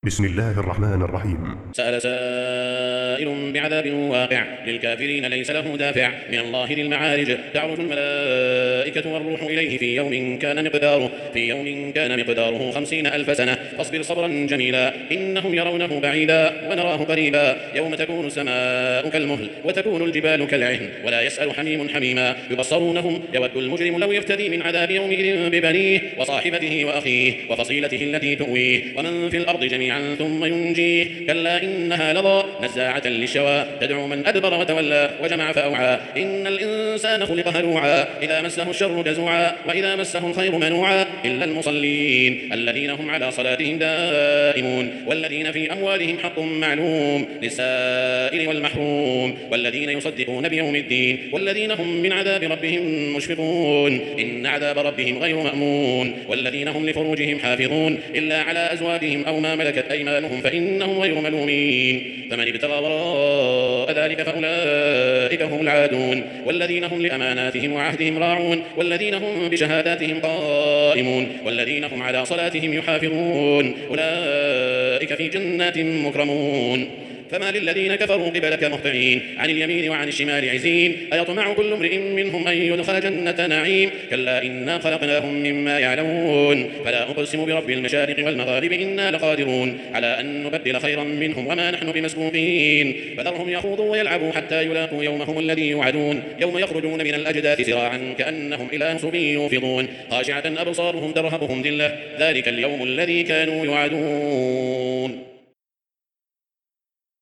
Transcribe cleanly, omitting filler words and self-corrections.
بسم الله الرحمن الرحيم. سأل سائل بعذاب واقع للكافرين ليس له دافع من الله ذي المعارج تعرج الملائكة والروح إليه في يوم كان مقداره 50,000 سنة فاصبر صبرا جميلا إنهم يرونه بعيدا ونراه قريبا يوم تكون السماء كالمهل وتكون الجبال كالعهن ولا يسأل حميم حميما يبصرونهم يود المجرم لو يفتدي من عذاب يومئذ ببنيه وصاحبته وأخيه وفصيلته التي تؤويه ومن في الأرض جميعا ثم ينجيه كلا إنها لظى نزاعة للشوى تدعو من أدبر وتولى وجمع فأوعى إن الإنسان خلق هلوعا إذا مسه الشر جزوعا وإذا مسه الخير منوعا إلا المصلين الذين هم على صلاتهم دائمون والذين في أموالهم حق معلوم للسائل والمحروم والذين يصدقون بيوم الدين والذين هم من عذاب ربهم مشفقون إن عذاب ربهم غير مأمون والذين هم لفروجهم حافظون إلا على أزواجهم أو ما ملكت أيمانهم فإنهم غير ملومين فمن ابتغى وراء ذلك فأولئك هم العادون والذين هم لأماناتهم وعهدهم راعون والذين هم بشهاداتهم قائمون والذين هم على صلاتهم يحافظون أولئك في جنات مكرمون فما للذين كفروا قبلك مهطعين عن اليمين وعن الشمال عزين أيطمع كل امرئ منهم أن يدخل جنة نعيم كلا إنا خلقناهم مما يعلمون فلا أقسم برب المشارق والمغارب إنا لقادرون على أن نبدل خيرا منهم وما نحن بمسبوقين فذرهم يخوضوا ويلعبوا حتى يلاقوا يومهم الذي يوعدون يوم يخرجون من الأجداث سراعا كأنهم إلى نصب يوفضون خاشعة أبصارهم ترهقهم ذلة ذلك اليوم الذي كانوا يوعدون.